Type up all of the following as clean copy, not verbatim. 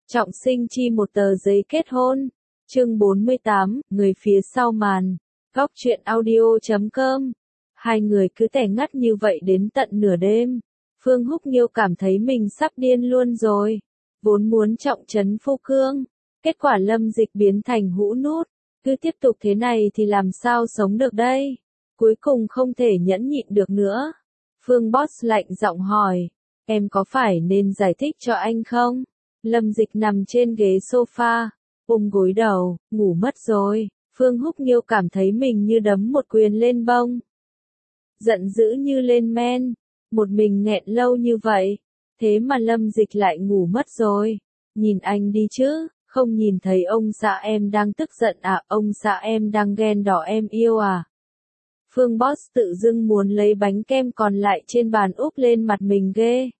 Trọng sinh chi một tờ giấy kết hôn. Chương 48, người phía sau màn. Góc truyện audio.com. Hai người cứ tẻ ngắt như vậy đến tận nửa đêm. Phương Húc Nghiêu cảm thấy mình sắp điên luôn rồi. Vốn muốn trọng trấn Phu Cương. Kết quả Lâm Dịch biến thành hũ nút. Cứ tiếp tục thế này thì làm sao sống được đây? Cuối cùng không thể nhẫn nhịn được nữa. Phương Boss lạnh giọng hỏi. Em có phải nên giải thích cho anh không? Lâm Dịch nằm trên ghế sofa, ôm gối đầu, ngủ mất rồi. Phương Húc Nghiêu cảm thấy mình như đấm một quyền lên bông. Giận dữ như lên men, một mình nghẹn lâu như vậy. Thế mà Lâm Dịch lại ngủ mất rồi. Nhìn anh đi chứ, không nhìn thấy ông xã em đang tức giận à, ông xã em đang ghen đỏ em yêu à. Phương Boss tự dưng muốn lấy bánh kem còn lại trên bàn úp lên mặt mình ghê.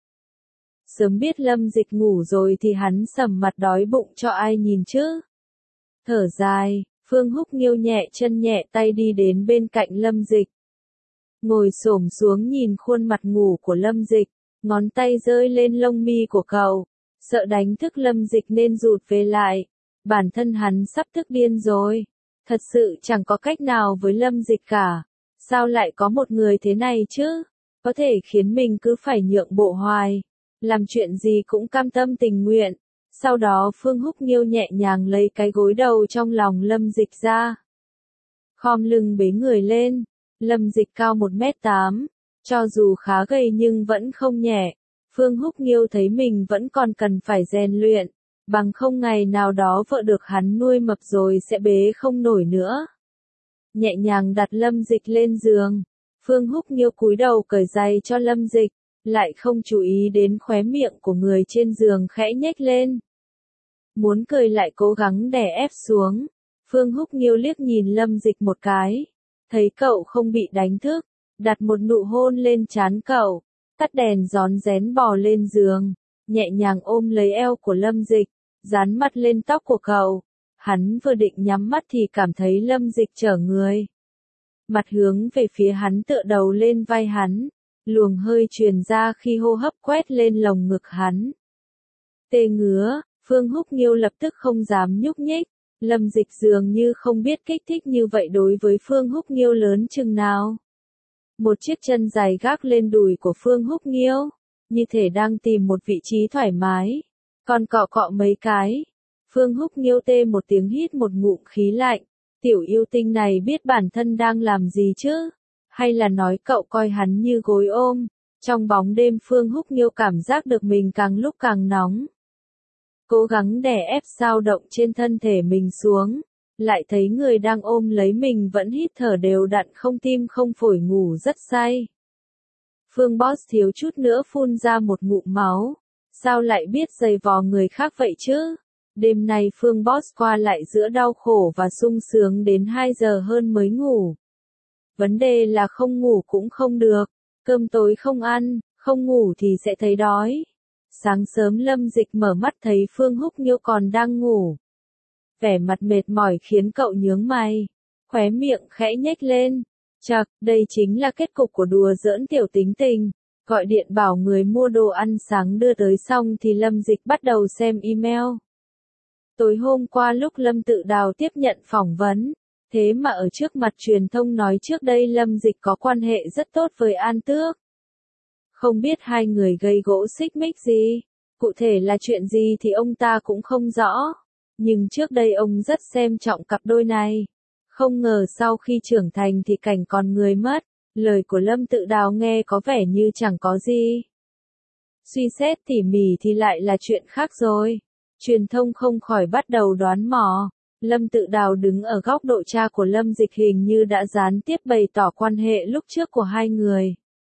Sớm biết Lâm Dịch ngủ rồi thì hắn sầm mặt đói bụng cho ai nhìn chứ. Thở dài, Phương Húc Nghiêu nhẹ chân nhẹ tay đi đến bên cạnh Lâm Dịch. Ngồi xổm xuống nhìn khuôn mặt ngủ của Lâm Dịch, ngón tay rơi lên lông mi của cậu. Sợ đánh thức Lâm Dịch nên rụt về lại. Bản thân hắn sắp tức điên rồi. Thật sự chẳng có cách nào với Lâm Dịch cả. Sao lại có một người thế này chứ? Có thể khiến mình cứ phải nhượng bộ hoài. Làm chuyện gì cũng cam tâm tình nguyện. Sau đó Phương Húc Nghiêu nhẹ nhàng lấy cái gối đầu trong lòng Lâm Dịch ra. Khom lưng bế người lên. Lâm Dịch cao 1m8. Cho dù khá gầy nhưng vẫn không nhẹ. Phương Húc Nghiêu thấy mình vẫn còn cần phải rèn luyện. Bằng không ngày nào đó vợ được hắn nuôi mập rồi sẽ bế không nổi nữa. Nhẹ nhàng đặt Lâm Dịch lên giường. Phương Húc Nghiêu cúi đầu cởi giày cho Lâm Dịch. Lại không chú ý đến khóe miệng của người trên giường khẽ nhếch lên. Muốn cười lại cố gắng đè ép xuống. Phương Húc Nghiêu liếc nhìn Lâm Dịch một cái. Thấy cậu không bị đánh thức. Đặt một nụ hôn lên trán cậu. Tắt đèn rón rén bò lên giường. Nhẹ nhàng ôm lấy eo của Lâm Dịch. Dán mặt lên tóc của cậu. Hắn vừa định nhắm mắt thì cảm thấy Lâm Dịch trở người. Mặt hướng về phía hắn tựa đầu lên vai hắn. Luồng hơi truyền ra khi hô hấp quét lên lồng ngực hắn. Tê ngứa, Phương Húc Nghiêu lập tức không dám nhúc nhích. Lâm Dịch dường như không biết kích thích như vậy đối với Phương Húc Nghiêu lớn chừng nào. Một chiếc chân dài gác lên đùi của Phương Húc Nghiêu, như thể đang tìm một vị trí thoải mái. Còn cọ cọ mấy cái. Phương Húc Nghiêu tê một tiếng hít một ngụm khí lạnh. Tiểu yêu tinh này biết bản thân đang làm gì chứ? Hay là nói cậu coi hắn như gối ôm? Trong bóng đêm Phương Húc Nghiêu cảm giác được mình càng lúc càng nóng. Cố gắng đè ép dao động trên thân thể mình xuống. Lại thấy người đang ôm lấy mình vẫn hít thở đều đặn không tim không phổi ngủ rất say. Phương Boss thiếu chút nữa phun ra một ngụm máu. Sao lại biết giày vò người khác vậy chứ? Đêm nay Phương Boss qua lại giữa đau khổ và sung sướng đến 2 giờ hơn mới ngủ. Vấn đề là không ngủ cũng không được. Cơm tối không ăn, không ngủ thì sẽ thấy đói. Sáng sớm Lâm Dịch mở mắt thấy Phương Húc Nghiêu còn đang ngủ. Vẻ mặt mệt mỏi khiến cậu nhướng mày. Khóe miệng khẽ nhếch lên. Chậc, đây chính là kết cục của đùa giỡn tiểu tính tình. Gọi điện bảo người mua đồ ăn sáng đưa tới xong thì Lâm Dịch bắt đầu xem email. Tối hôm qua lúc Lâm Tự Đào tiếp nhận phỏng vấn. Thế mà ở trước mặt truyền thông nói trước đây Lâm Dịch có quan hệ rất tốt với An Tước. Không biết hai người gây gỗ xích mích gì, cụ thể là chuyện gì thì ông ta cũng không rõ. Nhưng trước đây ông rất xem trọng cặp đôi này. Không ngờ sau khi trưởng thành thì cảnh còn người mất. Lời của Lâm Tự Đào nghe có vẻ như chẳng có gì. Suy xét tỉ mỉ thì lại là chuyện khác rồi. Truyền thông không khỏi bắt đầu đoán mò. Lâm Tự Đào đứng ở góc độ cha của Lâm Dịch hình như đã gián tiếp bày tỏ quan hệ lúc trước của hai người.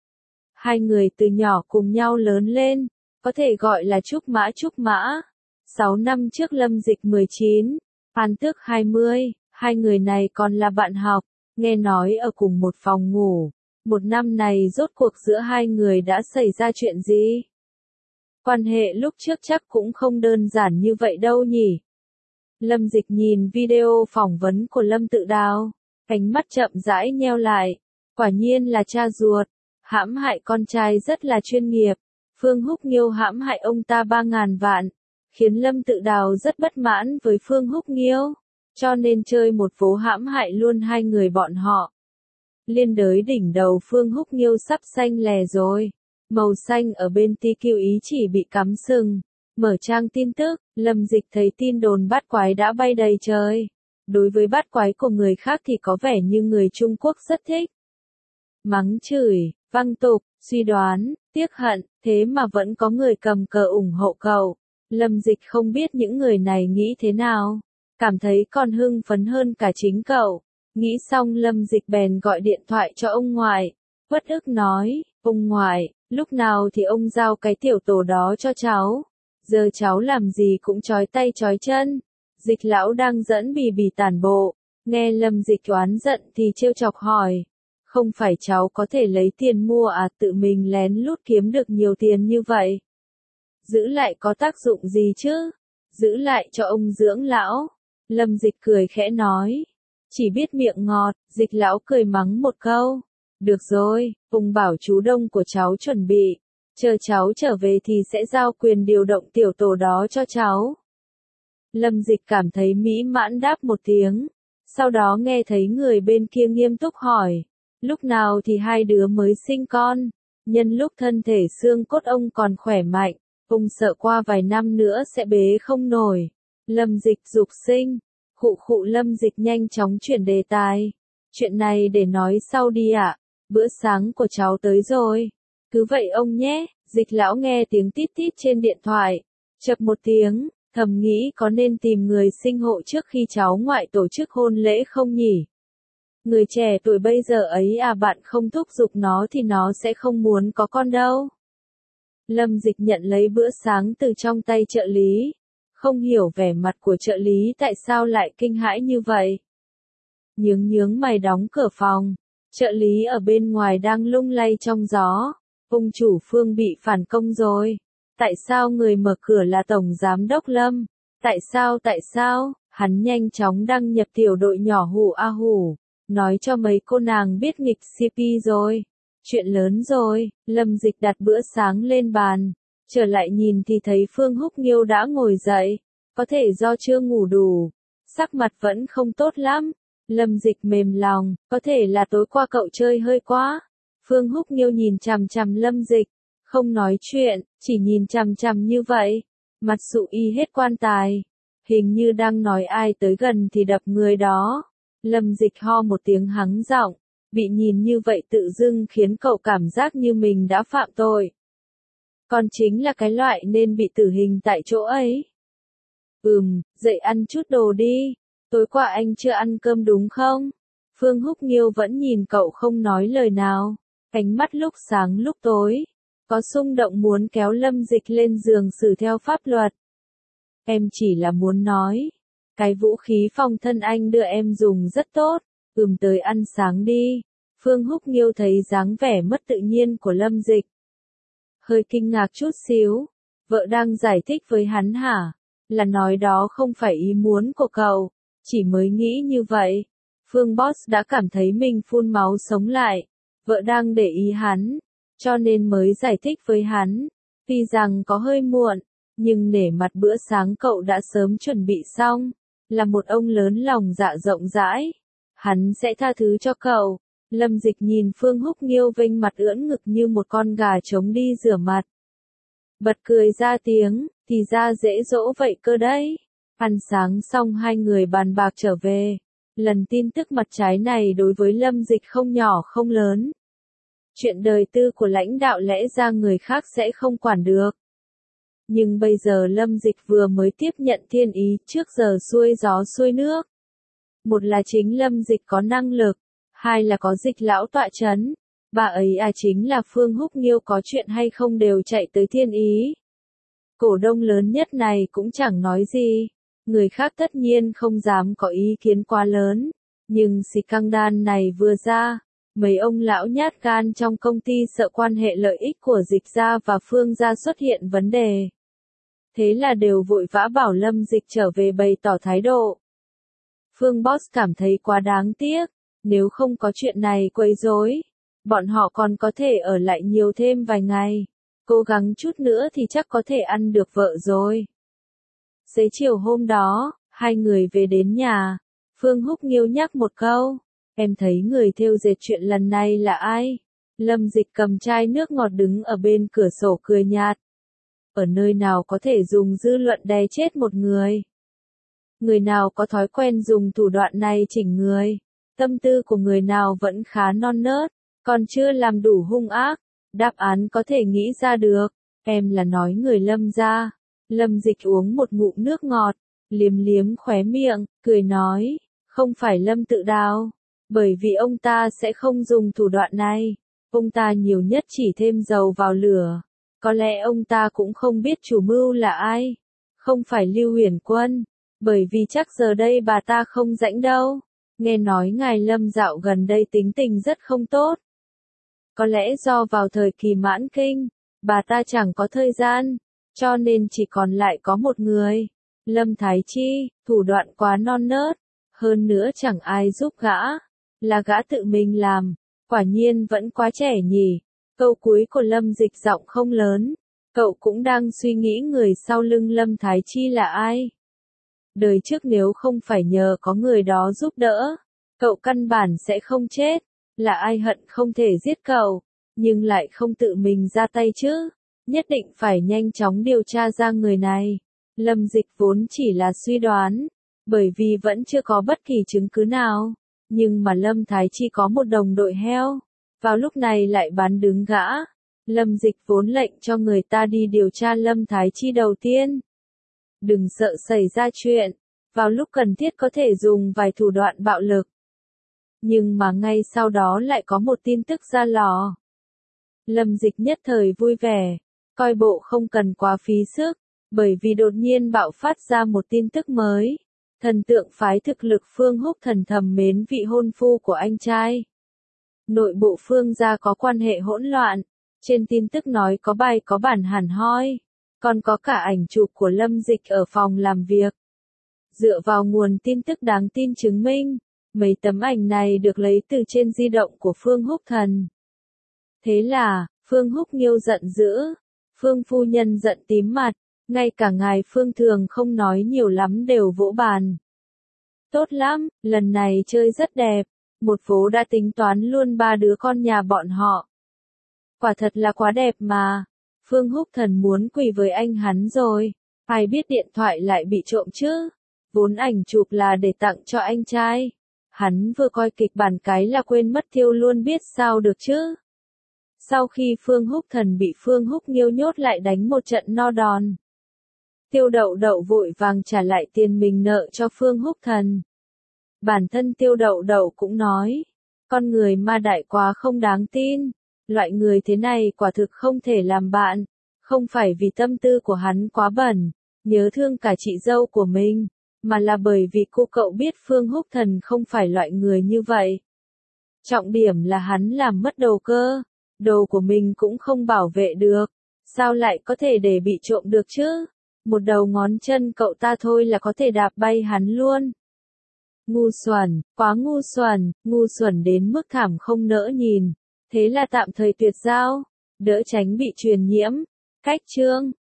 Hai người từ nhỏ cùng nhau lớn lên, có thể gọi là trúc mã. 6 năm trước Lâm Dịch 19, An Tước 20, hai người này còn là bạn học, nghe nói ở cùng một phòng ngủ. Một năm này rốt cuộc giữa hai người đã xảy ra chuyện gì? Quan hệ lúc trước chắc cũng không đơn giản như vậy đâu nhỉ? Lâm Dịch nhìn video phỏng vấn của Lâm Tự Đào, ánh mắt chậm rãi nheo lại. Quả nhiên là cha ruột, hãm hại con trai rất là chuyên nghiệp. Phương Húc Nghiêu hãm hại ông ta 3.000 vạn. khiến Lâm Tự Đào rất bất mãn với Phương Húc Nghiêu, cho nên chơi một vố hãm hại luôn hai người bọn họ. Liên đới đỉnh đầu Phương Húc Nghiêu sắp xanh lè rồi. Màu xanh ở bên TQ ý chỉ bị cắm sừng. Mở trang tin tức, Lâm Dịch thấy tin đồn bắt quái đã bay đầy trời. Đối với bắt quái của người khác thì có vẻ như người Trung Quốc rất thích. Mắng chửi, văng tục, suy đoán, tiếc hận, thế mà vẫn có người cầm cờ ủng hộ cậu. Lâm Dịch không biết những người này nghĩ thế nào. Cảm thấy còn hưng phấn hơn cả chính cậu. Nghĩ xong Lâm Dịch bèn gọi điện thoại cho ông ngoại. Uất ức nói, ông ngoại, lúc nào thì ông giao cái tiểu tổ đó cho cháu. Giờ cháu làm gì cũng chói tay chói chân. Dịch lão đang dẫn bì bì tản bộ. Nghe Lâm Dịch oán giận thì trêu chọc hỏi. Không phải cháu có thể lấy tiền mua à, tự mình lén lút kiếm được nhiều tiền như vậy. Giữ lại có tác dụng gì chứ? Giữ lại cho ông dưỡng lão. Lâm Dịch cười khẽ nói. Chỉ biết miệng ngọt, Dịch lão cười mắng một câu. Được rồi, ông bảo chú Đông của cháu chuẩn bị. Chờ cháu trở về thì sẽ giao quyền điều động tiểu tổ đó cho cháu. Lâm Dịch cảm thấy mỹ mãn đáp một tiếng. Sau đó nghe thấy người bên kia nghiêm túc hỏi. Lúc nào thì hai đứa mới sinh con? Nhân lúc thân thể xương cốt ông còn khỏe mạnh, ông sợ qua vài năm nữa sẽ bế không nổi. Lâm Dịch dục sinh. Khụ Lâm Dịch nhanh chóng chuyển đề tài. Chuyện này để nói sau đi ạ. Bữa sáng của cháu tới rồi. Cứ vậy ông nhé. Dịch lão nghe tiếng tít tít trên điện thoại. Chập một tiếng, thầm nghĩ có nên tìm người sinh hộ trước khi cháu ngoại tổ chức hôn lễ không nhỉ? Người trẻ tuổi bây giờ ấy à, bạn không thúc giục nó thì nó sẽ không muốn có con đâu. Lâm Dịch nhận lấy bữa sáng từ trong tay trợ lý. Không hiểu vẻ mặt của trợ lý tại sao lại kinh hãi như vậy. Nhướng mày đóng cửa phòng. Trợ lý ở bên ngoài đang lung lay trong gió. Ông chủ Phương bị phản công rồi. Tại sao người mở cửa là Tổng Giám đốc Lâm? Tại sao? Hắn nhanh chóng đăng nhập tiểu đội nhỏ hủ a hủ. Nói cho mấy cô nàng biết nghịch CP rồi. Chuyện lớn rồi. Lâm Dịch đặt bữa sáng lên bàn. Trở lại nhìn thì thấy Phương Húc Nghiêu đã ngồi dậy. Có thể do chưa ngủ đủ. Sắc mặt vẫn không tốt lắm. Lâm Dịch mềm lòng. Có thể là tối qua cậu chơi hơi quá. Phương Húc Nghiêu nhìn chằm chằm Lâm Dịch. Không nói chuyện, chỉ nhìn chằm chằm như vậy. Mặt sụ y hết quan tài. Hình như đang nói ai tới gần thì đập người đó. Lâm Dịch ho một tiếng hắng giọng. Bị nhìn như vậy tự dưng khiến cậu cảm giác như mình đã phạm tội. Còn chính là cái loại nên bị tử hình tại chỗ ấy. Dậy ăn chút đồ đi. Tối qua anh chưa ăn cơm đúng không? Phương Húc Nghiêu vẫn nhìn cậu không nói lời nào. Ánh mắt lúc sáng lúc tối. Có xung động muốn kéo Lâm Dịch lên giường xử theo pháp luật. Em chỉ là muốn nói. Cái vũ khí phòng thân anh đưa em dùng rất tốt. Tới ăn sáng đi. Phương Húc Nghiêu thấy dáng vẻ mất tự nhiên của Lâm Dịch. Hơi kinh ngạc chút xíu. Vợ đang giải thích với hắn hả? Là nói đó không phải ý muốn của cậu. Chỉ mới nghĩ như vậy. Phương Boss đã cảm thấy mình phun máu sống lại. Vợ đang để ý hắn. Cho nên mới giải thích với hắn. Tuy rằng có hơi muộn. Nhưng nể mặt bữa sáng cậu đã sớm chuẩn bị xong. Là một ông lớn lòng dạ rộng rãi. Hắn sẽ tha thứ cho cậu. Lâm Dịch nhìn Phương Húc Nghiêu vênh mặt ưỡn ngực như một con gà trống đi rửa mặt. Bật cười ra tiếng, thì ra dễ dỗ vậy cơ đấy. Ăn sáng xong hai người bàn bạc trở về. Lần tin tức mặt trái này đối với Lâm Dịch không nhỏ không lớn. Chuyện đời tư của lãnh đạo lẽ ra người khác sẽ không quản được. Nhưng bây giờ Lâm Dịch vừa mới tiếp nhận thiên ý trước giờ xuôi gió xuôi nước. Một là chính Lâm Dịch có năng lực. Hai là có Dịch lão tọa chấn. Bà ấy chính là Phương Húc Nghiêu có chuyện hay không đều chạy tới thiên ý. Cổ đông lớn nhất này cũng chẳng nói gì. Người khác tất nhiên không dám có ý kiến quá lớn. Nhưng scandal này vừa ra. Mấy ông lão nhát gan trong công ty sợ quan hệ lợi ích của Dịch gia và Phương gia xuất hiện vấn đề. Thế là đều vội vã bảo Lâm Dịch trở về bày tỏ thái độ. Phương Boss cảm thấy quá đáng tiếc. Nếu không có chuyện này quấy rối, bọn họ còn có thể ở lại nhiều thêm vài ngày. Cố gắng chút nữa thì chắc có thể ăn được vợ rồi. Xế chiều hôm đó, hai người về đến nhà. Phương Húc Nghiêu nhắc một câu. Em thấy người thêu dệt chuyện lần này là ai? Lâm Dịch cầm chai nước ngọt đứng ở bên cửa sổ cười nhạt. Ở nơi nào có thể dùng dư luận đè chết một người? Người nào có thói quen dùng thủ đoạn này chỉnh người? Tâm tư của người nào vẫn khá non nớt, còn chưa làm đủ hung ác? Đáp án có thể nghĩ ra được. Em là nói người Lâm gia. Lâm Dịch uống một ngụm nước ngọt, liếm liếm khóe miệng, cười nói, không phải Lâm Tự Đào, bởi vì ông ta sẽ không dùng thủ đoạn này. Ông ta nhiều nhất chỉ thêm dầu vào lửa. Có lẽ ông ta cũng không biết chủ mưu là ai. Không phải Lưu Huyền Quân, bởi vì chắc giờ đây bà ta không rảnh đâu. Nghe nói ngài Lâm dạo gần đây tính tình rất không tốt. Có lẽ do vào thời kỳ mãn kinh, bà ta chẳng có thời gian, cho nên chỉ còn lại có một người. Lâm Thái Chi, thủ đoạn quá non nớt, hơn nữa chẳng ai giúp gã, là gã tự mình làm, quả nhiên vẫn quá trẻ nhỉ. Câu cuối của Lâm Dịch giọng không lớn, cậu cũng đang suy nghĩ người sau lưng Lâm Thái Chi là ai. Đời trước nếu không phải nhờ có người đó giúp đỡ, cậu căn bản sẽ không chết. Là ai hận không thể giết cậu, nhưng lại không tự mình ra tay chứ. Nhất định phải nhanh chóng điều tra ra người này. Lâm Dịch vốn chỉ là suy đoán, bởi vì vẫn chưa có bất kỳ chứng cứ nào. Nhưng mà Lâm Thái Chi có một đồng đội heo, vào lúc này lại bán đứng gã. Lâm Dịch vốn lệnh cho người ta đi điều tra Lâm Thái Chi đầu tiên. Đừng sợ xảy ra chuyện, vào lúc cần thiết có thể dùng vài thủ đoạn bạo lực. Nhưng mà ngay sau đó lại có một tin tức ra lò. Lâm Dịch nhất thời vui vẻ, coi bộ không cần quá phí sức, bởi vì đột nhiên bạo phát ra một tin tức mới. Thần tượng phái thực lực Phương Húc Thần thầm mến vị hôn phu của anh trai. Nội bộ Phương gia có quan hệ hỗn loạn, trên tin tức nói có bài có bản hẳn hoi, còn có cả ảnh chụp của Lâm Dịch ở phòng làm việc. Dựa vào nguồn tin tức đáng tin chứng minh, mấy tấm ảnh này được lấy từ trên di động của Phương Húc Thần. Thế là, Phương Húc Nghiêu giận dữ, Phương phu nhân giận tím mặt, ngay cả ngài Phương thường không nói nhiều lắm đều vỗ bàn. Tốt lắm, lần này chơi rất đẹp, một phố đã tính toán luôn ba đứa con nhà bọn họ. Quả thật là quá đẹp mà, Phương Húc Thần muốn quỳ với anh hắn rồi, ai biết điện thoại lại bị trộm chứ, vốn ảnh chụp là để tặng cho anh trai. Hắn vừa coi kịch bản cái là quên mất thiêu luôn biết sao được chứ. Sau khi Phương Húc Thần bị Phương Húc Nghiêu nhốt lại đánh một trận no đòn. Tiêu Đậu Đậu vội vàng trả lại tiền mình nợ cho Phương Húc Thần. Bản thân Tiêu Đậu Đậu cũng nói, con người ma đại quá không đáng tin, loại người thế này quả thực không thể làm bạn, không phải vì tâm tư của hắn quá bẩn, nhớ thương cả chị dâu của mình, mà là bởi vì cô cậu biết Phương Húc Thần không phải loại người như vậy. Trọng điểm là hắn làm mất đồ cơ, đồ của mình cũng không bảo vệ được, sao lại có thể để bị trộm được chứ? Một đầu ngón chân cậu ta thôi là có thể đạp bay hắn luôn. Ngu xuẩn, quá ngu xuẩn đến mức thảm không nỡ nhìn. Thế là tạm thời tuyệt giao, đỡ tránh bị truyền nhiễm. Cách chương